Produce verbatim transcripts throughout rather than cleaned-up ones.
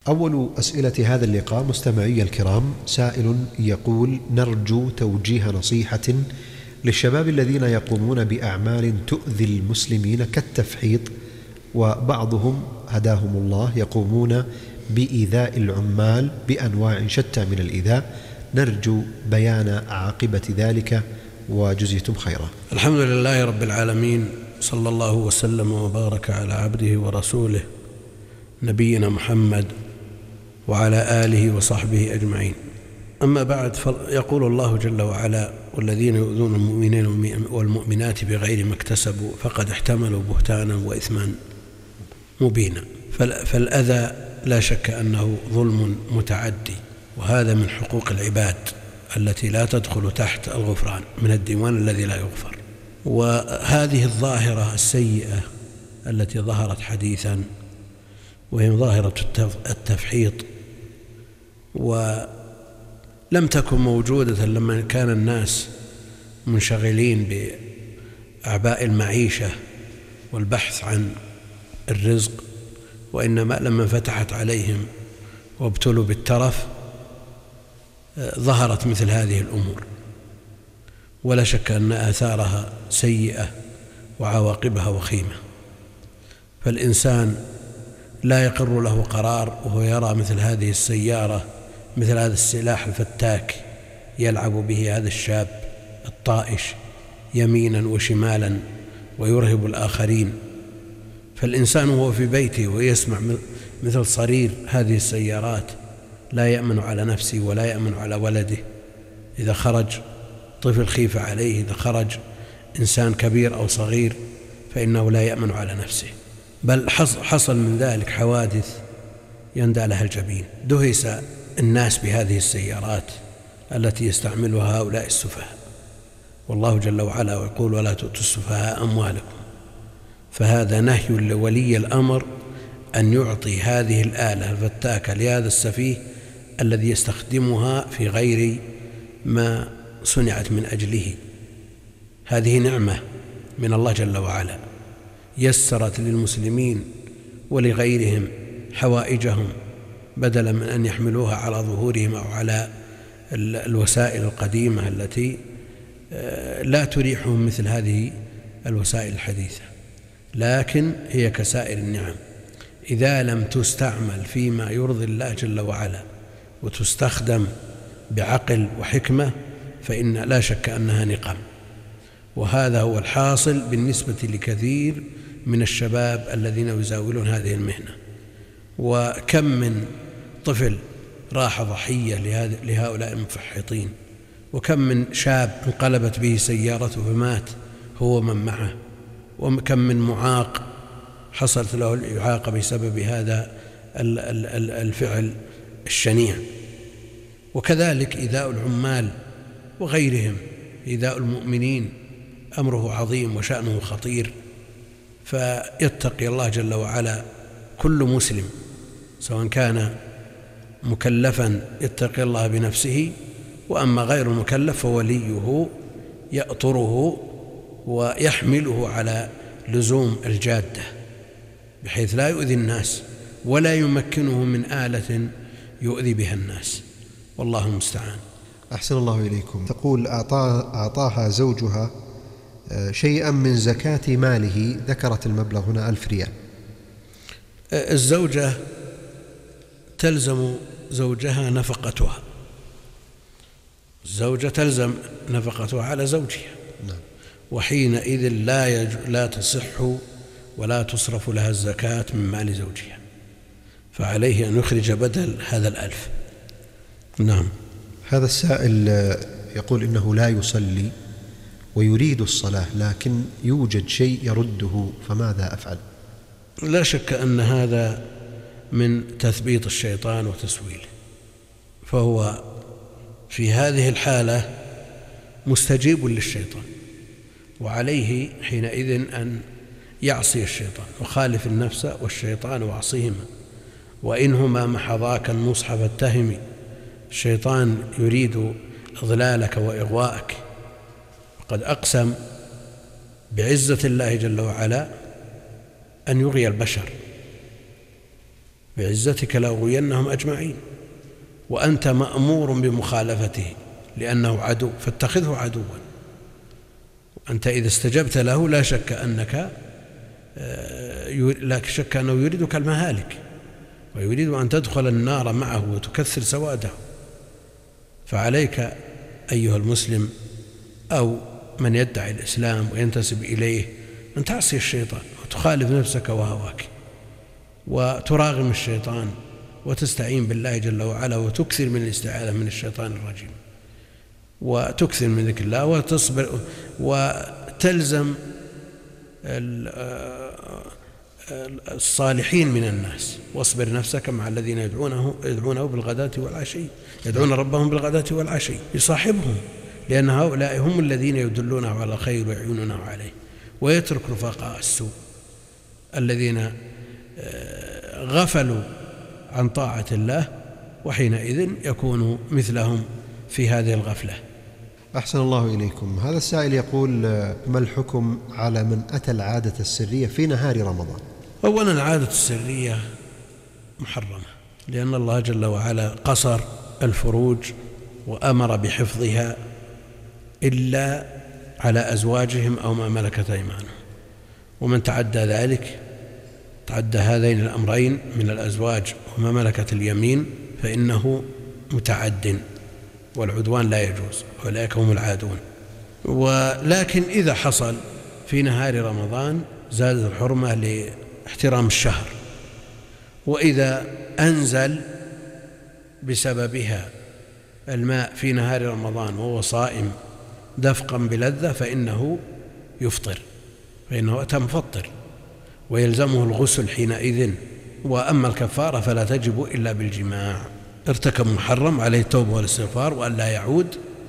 أول أسئلة هذا اللقاء مستمعي الكرام، سائل يقول: نرجو توجيه نصيحة للشباب الذين يقومون بأعمال تؤذي المسلمين كالتفحيط، وبعضهم هداهم الله يقومون بإيذاء العمال بأنواع شتى من الإيذاء، نرجو بيان عاقبة ذلك وجزيتم خيرا. الحمد لله رب العالمين، صلى الله وسلم وبارك على عبده ورسوله نبينا محمد وعلى آله وصحبه أجمعين. أما بعد، يقول الله جل وعلا: والذين يؤذون المؤمنين والمؤمنات بغير ما اكتسبوا فقد احتملوا بهتانا وإثما مبينا. فالأذى لا شك أنه ظلم متعدي، وهذا من حقوق العباد التي لا تدخل تحت الغفران، من الديوان الذي لا يغفر. وهذه الظاهرة السيئة التي ظهرت حديثا وهي ظاهرة التفحيط، ولم تكن موجودة لما كان الناس منشغلين بأعباء المعيشة والبحث عن الرزق، وإنما لما فتحت عليهم وابتلوا بالترف ظهرت مثل هذه الأمور، ولا شك أن آثارها سيئة وعواقبها وخيمة. فالإنسان لا يقر له قرار وهو يرى مثل هذه السيارة، مثل هذا السلاح الفتاك يلعب به هذا الشاب الطائش يمينا وشمالا ويرهب الآخرين. فالإنسان وهو في بيته ويسمع مثل صرير هذه السيارات لا يأمن على نفسه ولا يأمن على ولده. إذا خرج طفل خيف عليه، إذا خرج إنسان كبير أو صغير، فإنه لا يأمن على نفسه. بل حصل من ذلك حوادث يندى لها الجبين. دهس الناس بهذه السيارات التي يستعملها هؤلاء السفهاء، والله جل وعلا يقول: ولا تؤتوا السفهاء أموالكم. فهذا نهي لولي الأمر أن يعطي هذه الآلة الفتاكة لهذا السفيه الذي يستخدمها في غير ما صنعت من أجله. هذه نعمة من الله جل وعلا، يسرت للمسلمين ولغيرهم حوائجهم، بدلا من أن يحملوها على ظهورهم أو على الوسائل القديمة التي لا تريحهم مثل هذه الوسائل الحديثة. لكن هي كسائر النعم، إذا لم تستعمل فيما يرضي الله جل وعلا وتستخدم بعقل وحكمة فإن لا شك أنها نقم. وهذا هو الحاصل بالنسبة لكثير من الشباب الذين يزاولون هذه المهنة. وكم من طفل راح ضحية لهؤلاء المفحطين، وكم من شاب انقلبت به سيارته فمات هو من معه، وكم من معاق حصلت له الإعاقة بسبب هذا الفعل الشنيع. وكذلك إيذاء العمال وغيرهم، إيذاء المؤمنين أمره عظيم وشأنه خطير. فيتقي الله جل وعلا كل مسلم سواء كان مكلفا يتقي الله بنفسه، وأما غير المكلف فوليه يأطره ويحمله على لزوم الجادة بحيث لا يؤذي الناس ولا يمكنه من آلة يؤذي بها الناس، والله المستعان. أحسن الله إليكم. تقول: أعطاها زوجها شيئا من زكاة ماله، ذكرت المبلغ هنا ألف ريال. الزوجة تلزم زوجها نفقتها، الزوجة تلزم نفقتها على زوجها، نعم. وحينئذ لا, يج... لا تصح ولا تصرف لها الزكاة من مال زوجها، فعليه أن يخرج بدل هذا الألف. نعم. هذا السائل يقول إنه لا يصلي ويريد الصلاة لكن يوجد شيء يرده، فماذا أفعل؟ لا شك أن هذا من تثبيط الشيطان وتسويله، فهو في هذه الحالة مستجيب للشيطان، وعليه حينئذ أن يعصي الشيطان وخالف النفس والشيطان وعصيهما، وإنهما محضاك النصح فاتهمي. الشيطان يريد إضلالك وإغواءك، وقد أقسم بعزة الله جل وعلا أن يغوي البشر، بعزتك لأغوينهم أجمعين، وأنت مأمور بمخالفته لأنه عدو، فاتخذه عدوا. أنت إذا استجبت له لا شك أنك لا شك أنه يريدك المهالك، ويريد أن تدخل النار معه وتكثر سواده. فعليك أيها المسلم أو من يدعي الإسلام وينتسب إليه أن تعصي الشيطان وتخالف نفسك وهواك وتراغم الشيطان وتستعين بالله جل وعلا وتكثر من الاستعاذة من الشيطان الرجيم وتكثر من ذكر الله وتصبر وتلزم الصالحين من الناس. واصبر نفسك مع الذين يدعونه يدعونه بالغداة والعشي يدعون ربهم بالغداة والعشي، يصاحبهم، لأن هؤلاء هم الذين يدلونه على الخير ويعينونه عليه، ويترك رفقاء السوء الذين غفلوا عن طاعة الله، وحينئذ يكون مثلهم في هذه الغفلة. أحسن الله إليكم. هذا السائل يقول: ما الحكم على من أتى العادة السرية في نهار رمضان؟ أولا العادة السرية محرمة، لأن الله جل وعلا قصر الفروج وأمر بحفظها إلا على أزواجهم أو ما ملكت أيمانهم، ومن تعدى ذلك تعدى هذين الأمرين من الأزواج وما ملكت اليمين فإنه متعد، والعدوان لا يجوز، أولئك هم العادون. ولكن إذا حصل في نهار رمضان زادت الحرمة لاحترام الشهر، وإذا أنزل بسببها الماء في نهار رمضان وهو صائم دفقا بلذة فإنه يفطر، فإنه أتى مفطر ويلزمه الغسل حينئذ. وأما الكفارة فلا تجب إلا بالجماع. ارتكب محرم عليه التوبة والاستغفار وأن لا يعود،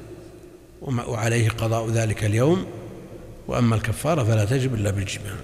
وعليه قضاء ذلك اليوم. وأما الكفارة فلا تجب إلا بالجماع.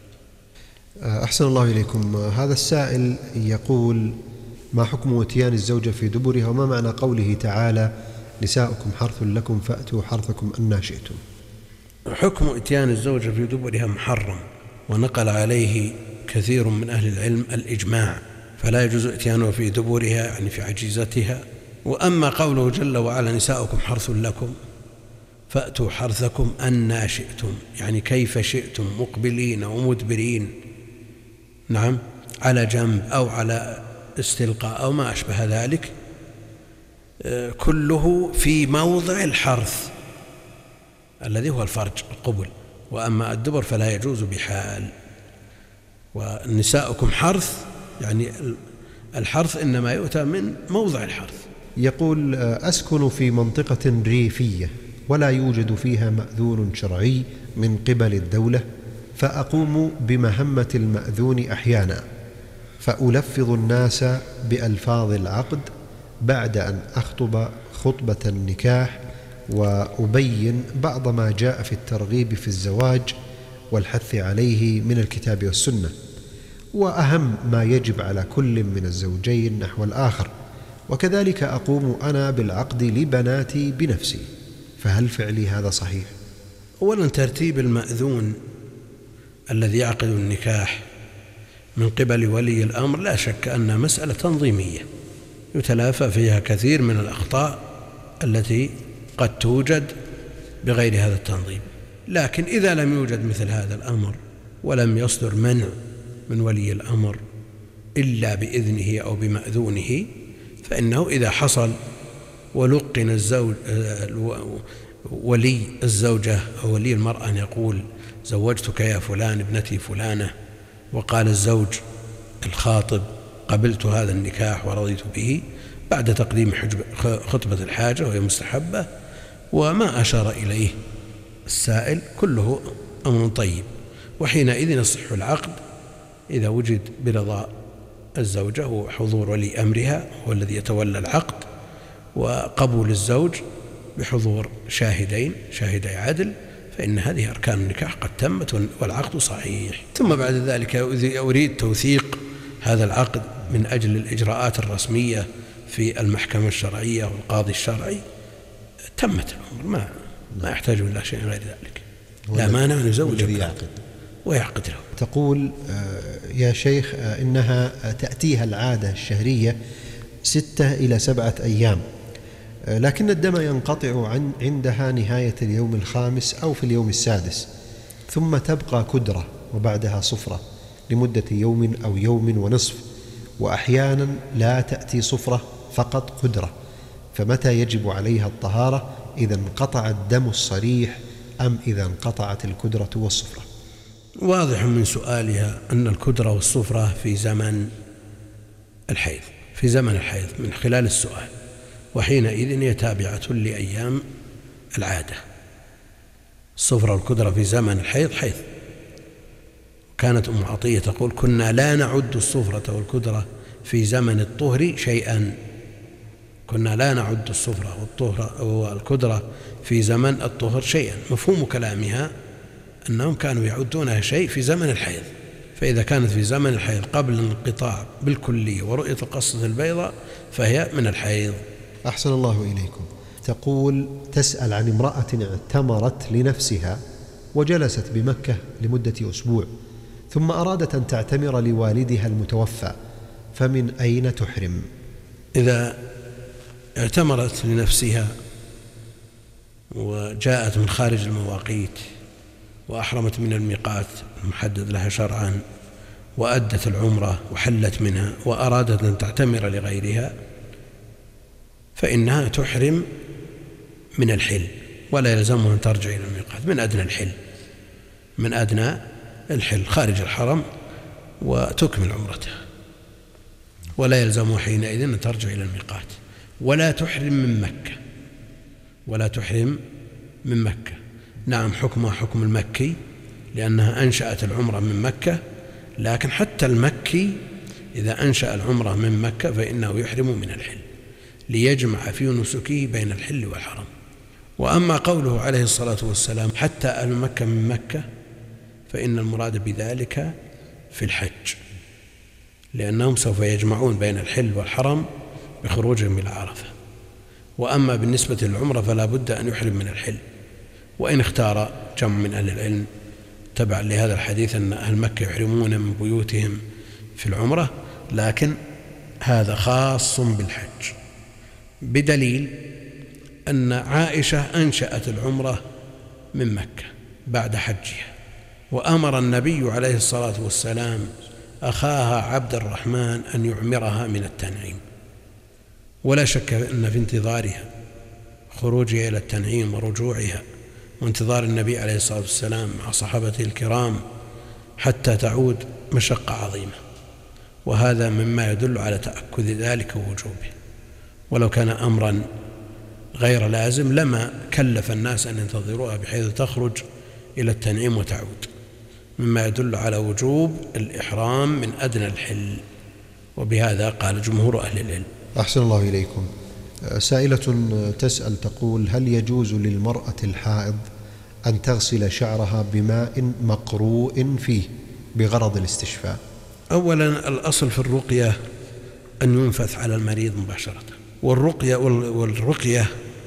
أحسن الله إليكم. هذا السائل يقول: ما حكم اتيان الزوجة في دبرها، وما معنى قوله تعالى: نساؤكم حرث لكم فأتوا حرثكم أنى شئتم؟ حكم اتيان الزوجة في دبرها محرم، ونقل عليه كثير من أهل العلم الإجماع، فلا يجوز اتيانه في دبرها يعني في عجيزتها. وأما قوله جل وعلا: نساؤكم حرث لكم فأتوا حرثكم أنى شئتم، يعني كيف شئتم، مقبلين ومدبرين، نعم، على جنب أو على استلقاء أو ما أشبه ذلك، كله في موضع الحرث الذي هو الفرج القبل. وأما الدبر فلا يجوز بحال. ونساؤكم حرث يعني الحرث إنما يؤتى من موضع الحرث. يقول: أسكن في منطقة ريفية ولا يوجد فيها مأذون شرعي من قبل الدولة، فأقوم بمهمة المأذون أحيانا، فألفظ الناس بألفاظ العقد بعد أن أخطب خطبة النكاح، وأبين بعض ما جاء في الترغيب في الزواج والحث عليه من الكتاب والسنة، وأهم ما يجب على كل من الزوجين نحو الآخر، وكذلك أقوم أنا بالعقد لبناتي بنفسي، فهل فعلي هذا صحيح؟ أولا ترتيب المأذون الذي يعقد النكاح من قبل ولي الأمر لا شك أنها مسألة تنظيمية يتلافى فيها كثير من الأخطاء التي قد توجد بغير هذا التنظيم. لكن إذا لم يوجد مثل هذا الأمر ولم يصدر منع من ولي الأمر إلا بإذنه أو بمأذونه، فإنه إذا حصل ولقن الزوج ولي الزوجة أو ولي المرأة أن يقول: زوجتك يا فلان ابنتي فلانة، وقال الزوج الخاطب: قبلت هذا النكاح ورضيت به، بعد تقديم خطبة الحاجة وهي مستحبة، وما أشار إليه السائل كله أمر طيب، وحينئذ يصح العقد إذا وجد برضا الزوجة وحضور ولي أمرها هو الذي يتولى العقد، وقبول الزوج بحضور شاهدين شاهدي عدل، فإن هذه أركان النكاح قد تمت والعقد صحيح. ثم بعد ذلك أريد توثيق هذا العقد من أجل الإجراءات الرسمية في المحكمة الشرعية والقاضي الشرعي، تمت الأمر، ما ما يحتاج إلى شيء غير ذلك. لا مانع أن يزوج ويعقد له. تقول يا شيخ إنها تأتيها العادة الشهرية ستة إلى سبعة أيام، لكن الدم ينقطع عن عندها نهاية اليوم الخامس أو في اليوم السادس، ثم تبقى كدرة وبعدها صفرة لمدة يوم أو يوم ونصف، وأحيانا لا تأتي صفرة فقط كدرة، فمتى يجب عليها الطهارة؟ إذا انقطع الدم الصريح أم إذا انقطعت الكدرة والصفرة؟ واضح من سؤالها أن الكدرة والصفرة في زمن الحيض في زمن الحيض من خلال السؤال، وحينئذ هي تابعة لأيام العادة. الصفرة والكدرة في زمن الحيض حيض. كانت أم عطية تقول كنا لا نعد الصفرة والكدرة في زمن الطهر شيئا كنا لا نعد الصفرة والطهر والكدرة في زمن الطهر شيئا. مفهوم كلامها أنهم كانوا يعدونها شيء في زمن الحيض، فإذا كانت في زمن الحيض قبل الانقطاع بالكلية ورؤية القصة البيضاء فهي من الحيض. أحسن الله إليكم. تقول تسأل عن امرأة اعتمرت لنفسها وجلست بمكة لمدة أسبوع، ثم أرادت أن تعتمر لوالدها المتوفى، فمن أين تحرم؟ إذا اعتمرت لنفسها وجاءت من خارج المواقيت وأحرمت من الميقات المحدد لها شرعا وأدت العمرة وحلت منها وأرادت أن تعتمر لغيرها، فإنها تحرم من الحل، ولا يلزمها أن ترجع إلى الميقات من أدنى الحل من أدنى الحل خارج الحرم وتكمل عمرتها، ولا يلزمها حينئذ أن ترجع إلى الميقات. ولا تحرم من مكة ولا تحرم من مكة نعم حكمها حكم المكي لأنها أنشأت العمرة من مكة، لكن حتى المكي إذا أنشأ العمرة من مكة فإنه يحرم من الحل ليجمع في نسكه بين الحل والحرم. وأما قوله عليه الصلاة والسلام حتى أهل مكة من مكة، فإن المراد بذلك في الحج، لأنهم سوف يجمعون بين الحل والحرم بخروجهم إلى عرفة. وأما بالنسبة للعمرة فلا بد أن يحرم من الحل، وإن اختار جمع من أهل العلم تبع لهذا الحديث أن أهل مكة يحرمون من بيوتهم في العمرة، لكن هذا خاص بالحج، بدليل أن عائشة أنشأت العمرة من مكة بعد حجها، وأمر النبي عليه الصلاة والسلام أخاها عبد الرحمن أن يعمرها من التنعيم، ولا شك أن في انتظارها خروجها إلى التنعيم ورجوعها وانتظار النبي عليه الصلاة والسلام مع صحابته الكرام حتى تعود مشقة عظيمة، وهذا مما يدل على تأكد ذلك ووجوبه. ولو كان أمرا غير لازم لما كلف الناس أن ينتظروها بحيث تخرج إلى التنعيم وتعود، مما يدل على وجوب الإحرام من أدنى الحل، وبهذا قال جمهور أهل العلم. أحسن الله إليكم. سائلة تسأل تقول هل يجوز للمرأة الحائض أن تغسل شعرها بماء مقروء فيه بغرض الاستشفاء؟ أولا الأصل في الرقية أن ينفث على المريض مباشرة، والرقية والرقية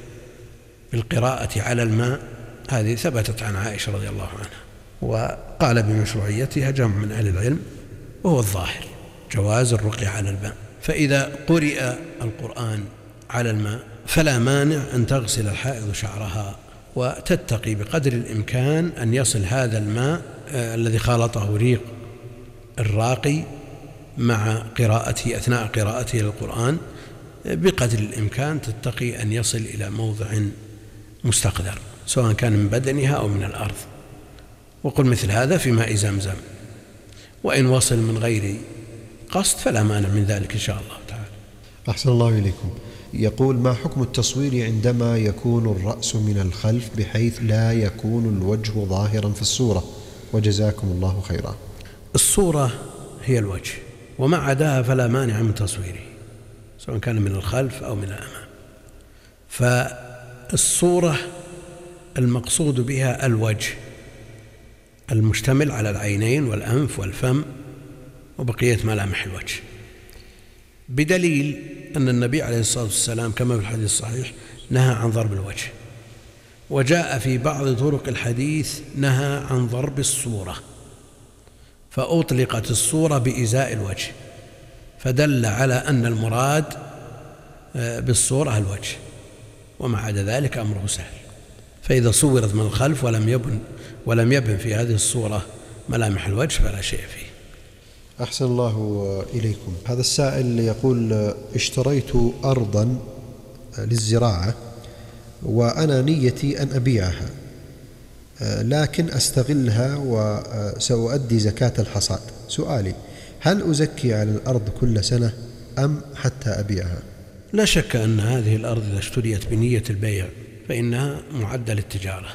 بالقراءة على الماء هذه ثبتت عن عائشة رضي الله عنها، وقال بمشروعيتها جمع من أهل العلم، وهو الظاهر جواز الرقية على الماء. فإذا قرئ القرآن على الماء فلا مانع أن تغسل الحائض شعرها وتتقي بقدر الإمكان أن يصل هذا الماء آه الذي خالطه ريق الراقي مع قراءته أثناء قراءته للقرآن بقدر الإمكان، تتقي أن يصل إلى موضع مستقدر سواء كان من بدنها أو من الأرض، وقل مثل هذا في ماء زمزم. وإن وصل من غير قصد فلا مانع من ذلك إن شاء الله تعالى. أحسن الله إليكم. يقول ما حكم التصوير عندما يكون الرأس من الخلف بحيث لا يكون الوجه ظاهرا في الصورة، وجزاكم الله خيرا. الصورة هي الوجه، وما عداها فلا مانع من تصويره سواء كان من الخلف أو من الأمام. فالصورة المقصود بها الوجه المشتمل على العينين والأنف والفم وبقية ملامح الوجه، بدليل أن النبي عليه الصلاة والسلام كما في الحديث الصحيح نهى عن ضرب الوجه، وجاء في بعض طرق الحديث نهى عن ضرب الصورة فأطلقت الصورة بإزاء الوجه، فدل على أن المراد بالصورة الوجه، وما عدا ذلك أمره سهل. فإذا صورت من الخلف ولم يبن ولم يبن في هذه الصورة ملامح الوجه فلا شيء فيه. أحسن الله إليكم. هذا السائل يقول: اشتريت أرضا للزراعة وأنا نيتي أن أبيعها، لكن أستغلها وسأؤدي زكاة الحصاد. سؤالي: هل أزكي على الأرض كل سنة أم حتى أبيعها؟ لا شك أن هذه الأرض إذا اشتريت بنية البيع فإنها معدة للتجارة،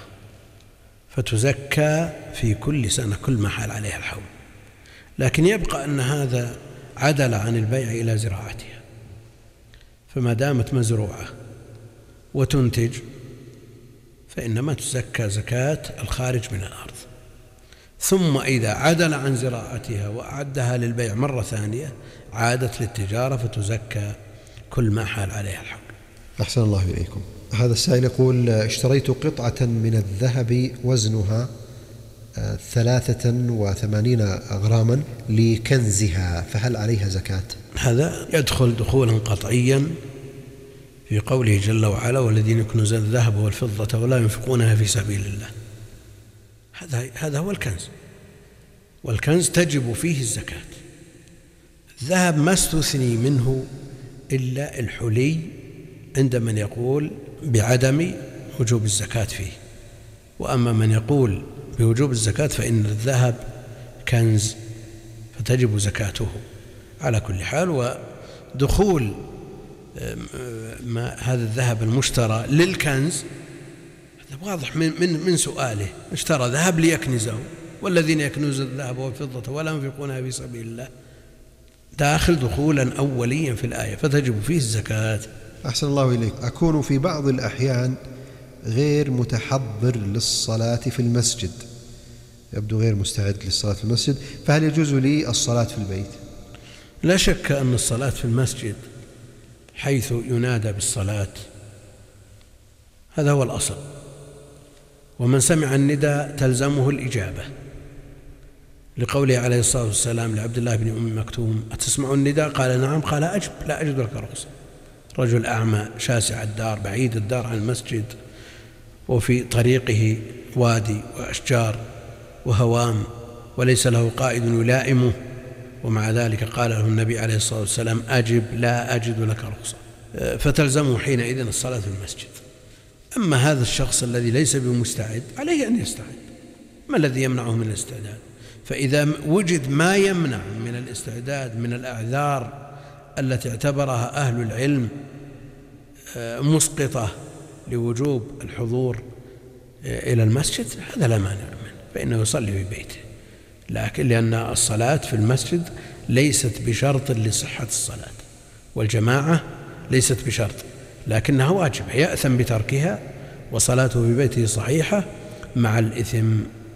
فتزكى في كل سنة كل ما حال عليها الحول، لكن يبقى أن هذا عدل عن البيع إلى زراعتها، فما دامت مزروعة وتنتج فإنما تزكى زكاة الخارج من الأرض. ثم إذا عدل عن زراعتها وأعدها للبيع مرة ثانية عادت للتجارة فتزكى كل ما حال عليها الحول. أحسن الله إليكم. هذا السائل يقول: اشتريت قطعة من الذهب وزنها ثلاثة وثمانين غراما لكنزها، فهل عليها زكاة؟ هذا يدخل دخولا قطعيا في قوله جل وعلا: والذين يكنزون الذهب والفضة ولا ينفقونها في سبيل الله. هذا هذا هو الكنز، والكنز تجب فيه الزكاة. الذهب ما استثني منه إلا الحلي عند من يقول بعدم وجوب الزكاة فيه، وأما من يقول بوجوب الزكاة فإن الذهب كنز فتجب زكاته على كل حال. ودخول ما هذا الذهب المشترى للكنز هذا واضح من من من سؤاله: اشترى ذهب ليكنزه، والذين يكنزون الذهب والفضة ولا ينفقونها في سبيل الله داخل دخولا أوليا في الآية فتجب فيه الزكاة. أحسن الله إليك. أكون في بعض الأحيان غير متحضر للصلاة في المسجد، يبدو غير مستعد للصلاة في المسجد، فهل يجوز لي الصلاة في البيت؟ لا شك أن الصلاة في المسجد حيث ينادى بالصلاة هذا هو الأصل، ومن سمع النداء تلزمه الإجابة، لقوله عليه الصلاة والسلام لعبد الله بن أم مكتوم: أتسمع النداء؟ قال: نعم. قال: أجب، لا أجد لك رخصة. رجل أعمى شاسع الدار بعيد الدار عن المسجد، وفي طريقه وادي وأشجار وهوام وليس له قائد يلائمه، ومع ذلك قال له النبي عليه الصلاة والسلام: أجب، لا أجد لك رخصة، فتلزمه حينئذ الصلاة في المسجد. أما هذا الشخص الذي ليس بمستعد عليه أن يستعد، ما الذي يمنعه من الاستعداد؟ فإذا وجد ما يمنع من الاستعداد من الأعذار التي اعتبرها أهل العلم مسقطة لوجوب الحضور إلى المسجد، هذا لا مانع منه، فإنه يصلي في بيته، لكن لأن الصلاة في المسجد ليست بشرط لصحة الصلاة، والجماعة ليست بشرط لكنها واجبة، يأثم بتركها وصلاته في بيته صحيحة مع الإثم،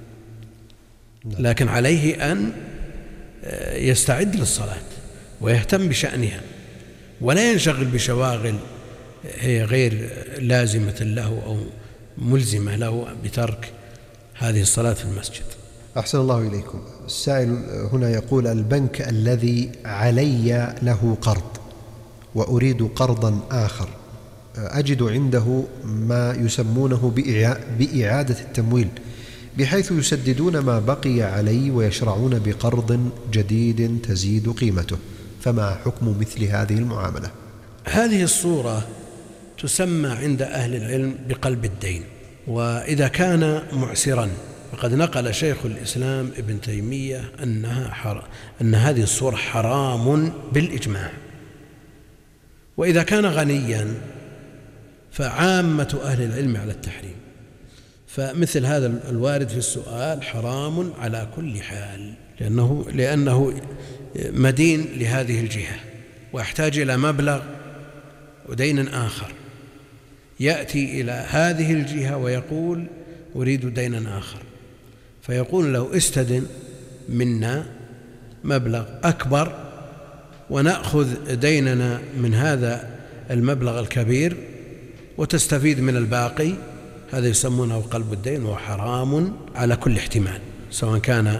لكن عليه أن يستعد للصلاة ويهتم بشأنها ولا ينشغل بشواغل هي غير لازمة له أو ملزمة له بترك هذه الصلاة في المسجد. أحسن الله إليكم. السائل هنا يقول: البنك الذي علي له قرض وأريد قرضا آخر، أجد عنده ما يسمونه بإعادة التمويل، بحيث يسددون ما بقي علي ويشرعون بقرض جديد تزيد قيمته، فما حكم مثل هذه المعاملة؟ هذه الصورة تسمى عند أهل العلم بقلب الدين، وإذا كان معسرا فقد نقل شيخ الإسلام ابن تيمية أنها حرام، أن هذه الصورة حرام بالإجماع، وإذا كان غنيا فعامة أهل العلم على التحريم، فمثل هذا الوارد في السؤال حرام على كل حال، لأنه, لأنه مدين لهذه الجهة ويحتاج إلى مبلغ ودين آخر، يأتي إلى هذه الجهة ويقول أريد دينا آخر، فيقول له استدن منا مبلغ أكبر ونأخذ ديننا من هذا المبلغ الكبير وتستفيد من الباقي. هذا يسمونه قلب الدين، وهو حرام على كل احتمال، سواء كان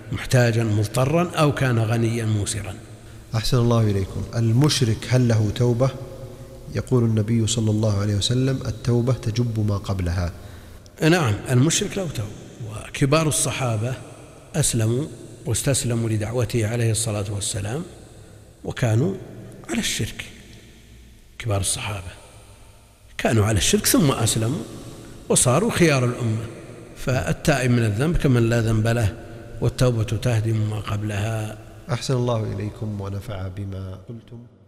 محتاجا مضطرا أو كان غنيا موسرا. أحسن الله إليكم. المشرك هل له توبة؟ يقول النبي صلى الله عليه وسلم التوبة تجب ما قبلها. نعم، المشرك له توبة، وكبار الصحابة أسلموا واستسلموا لدعوته عليه الصلاة والسلام وكانوا على الشرك. كبار الصحابة كانوا على الشرك ثم أسلموا وصاروا خيار الأمة. فالتائب من الذنب كمن لا ذنب له، والتوبة تهدم ما قبلها. أحسن الله إليكم ونفع بما قلتم.